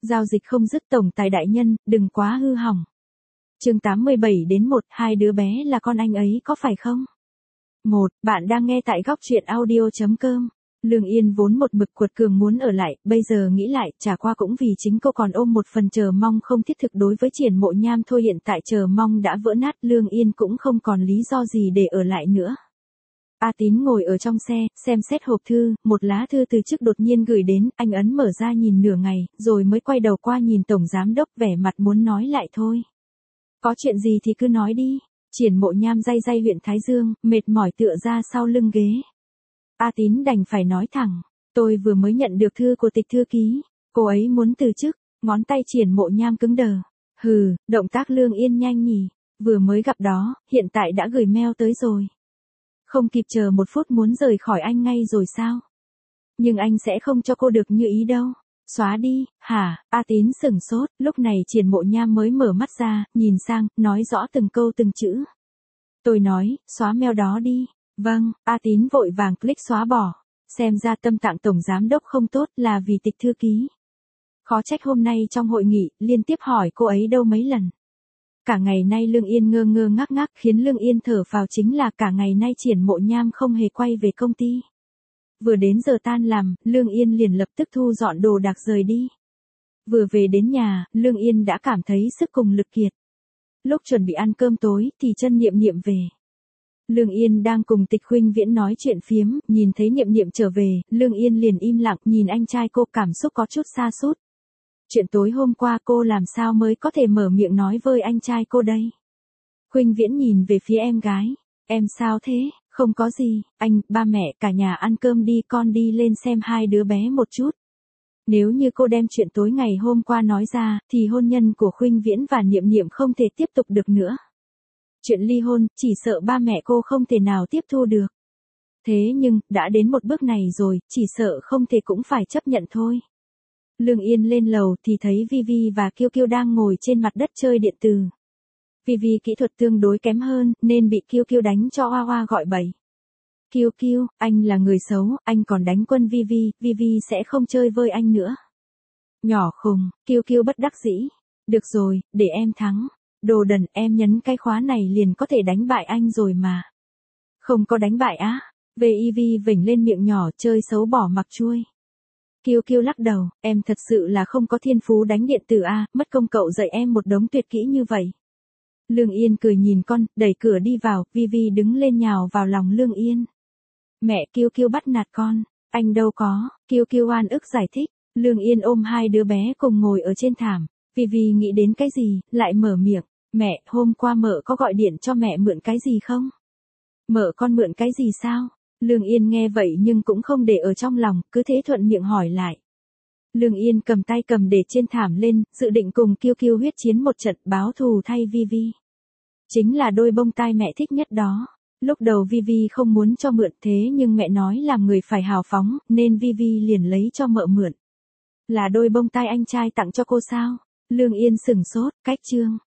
Giao dịch không dứt tổng tài đại nhân, đừng quá hư hỏng. Chương 87-1, hai đứa bé là con anh ấy có phải không? 1. Bạn đang nghe tại góc truyện audio.com. Lương Yên vốn một mực cuột cường muốn ở lại, bây giờ nghĩ lại, chả qua cũng vì chính cô còn ôm một phần chờ mong không thiết thực đối với Triển Mộ Nham thôi. Hiện tại chờ mong đã vỡ nát, Lương Yên cũng không còn lý do gì để ở lại nữa. A Tín ngồi ở trong xe, xem xét hộp thư, một lá thư từ trước đột nhiên gửi đến, anh ấn mở ra nhìn nửa ngày, rồi mới quay đầu qua nhìn Tổng Giám Đốc, vẻ mặt muốn nói lại thôi. Có chuyện gì thì cứ nói đi. Triển Mộ Nham day day huyện Thái Dương, mệt mỏi tựa ra sau lưng ghế. A Tín đành phải nói thẳng, tôi vừa mới nhận được thư của Tịch thư ký, cô ấy muốn từ chức. Ngón tay Triển Mộ Nham cứng đờ. Hừ, động tác Lương Yên nhanh nhỉ, vừa mới gặp đó, hiện tại đã gửi mail tới rồi. Không kịp chờ một phút muốn rời khỏi anh ngay rồi sao? Nhưng anh sẽ không cho cô được như ý đâu. Xóa đi, hả? A Tín sửng sốt, lúc này Triển Mộ Nham mới mở mắt ra, nhìn sang, nói rõ từng câu từng chữ. Tôi nói, xóa mail đó đi. Vâng, A Tín vội vàng click xóa bỏ. Xem ra tâm trạng Tổng Giám Đốc không tốt là vì Tịch thư ký. Khó trách hôm nay trong hội nghị, liên tiếp hỏi cô ấy đâu mấy lần. Cả ngày nay Lương Yên ngơ ngơ ngác ngác, khiến Lương Yên thở phào chính là cả ngày nay Triển Mộ Nham không hề quay về công ty. Vừa đến giờ tan làm, Lương Yên liền lập tức thu dọn đồ đạc rời đi. Vừa về đến nhà, Lương Yên đã cảm thấy sức cùng lực kiệt. Lúc chuẩn bị ăn cơm tối thì chân Niệm Niệm về. Lương Yên đang cùng Tịch Khuynh Viễn nói chuyện phiếm, nhìn thấy Niệm Niệm trở về, Lương Yên liền im lặng nhìn anh trai cô, cảm xúc có chút sa sút. Chuyện tối hôm qua cô làm sao mới có thể mở miệng nói với anh trai cô đây? Khuynh Viễn nhìn về phía em gái. Em sao thế? Không có gì, anh, ba mẹ, cả nhà ăn cơm đi, con đi lên xem hai đứa bé một chút. Nếu như cô đem chuyện tối ngày hôm qua nói ra, thì hôn nhân của Khuynh Viễn và Niệm Niệm không thể tiếp tục được nữa. Chuyện ly hôn, chỉ sợ ba mẹ cô không thể nào tiếp thu được. Thế nhưng, đã đến một bước này rồi, chỉ sợ không thể cũng phải chấp nhận thôi. Lương Yên lên lầu thì thấy Vivi và Kiêu Kiêu đang ngồi trên mặt đất chơi điện tử. Vivi kỹ thuật tương đối kém hơn, nên bị Kiêu Kiêu đánh cho oa oa gọi bậy. Kiêu Kiêu, anh là người xấu, anh còn đánh quân Vivi, Vivi sẽ không chơi với anh nữa. Nhỏ khùng, Kiêu Kiêu bất đắc dĩ. Được rồi, để em thắng. Đồ đần, em nhấn cái khóa này liền có thể đánh bại anh rồi mà. Không có đánh bại á? Vivi vểnh lên miệng nhỏ, chơi xấu bỏ mặc chuôi. Kiêu Kiêu lắc đầu, em thật sự là không có thiên phú đánh điện tử a, mất công cậu dạy em một đống tuyệt kỹ như vậy. Lương Yên cười nhìn con, đẩy cửa đi vào, Vivi đứng lên nhào vào lòng Lương Yên. Mẹ, Kiêu Kiêu bắt nạt con. Anh đâu có. Kiêu Kiêu oan ức giải thích. Lương Yên ôm hai đứa bé cùng ngồi ở trên thảm. Vivi nghĩ đến cái gì, lại mở miệng. Mẹ, hôm qua mợ có gọi điện cho mẹ mượn cái gì không? Mợ con mượn cái gì sao? Lương Yên nghe vậy nhưng cũng không để ở trong lòng, cứ thế thuận miệng hỏi lại. Lương Yên cầm tay cầm để trên thảm lên, dự định cùng Kiêu Kiêu huyết chiến một trận, báo thù thay Vivi. Chính là đôi bông tai mẹ thích nhất đó. Lúc đầu Vivi không muốn cho mượn, thế nhưng mẹ nói làm người phải hào phóng, nên Vivi liền lấy cho mợ mượn. Là đôi bông tai anh trai tặng cho cô sao? Lương Yên sửng sốt, cách chương.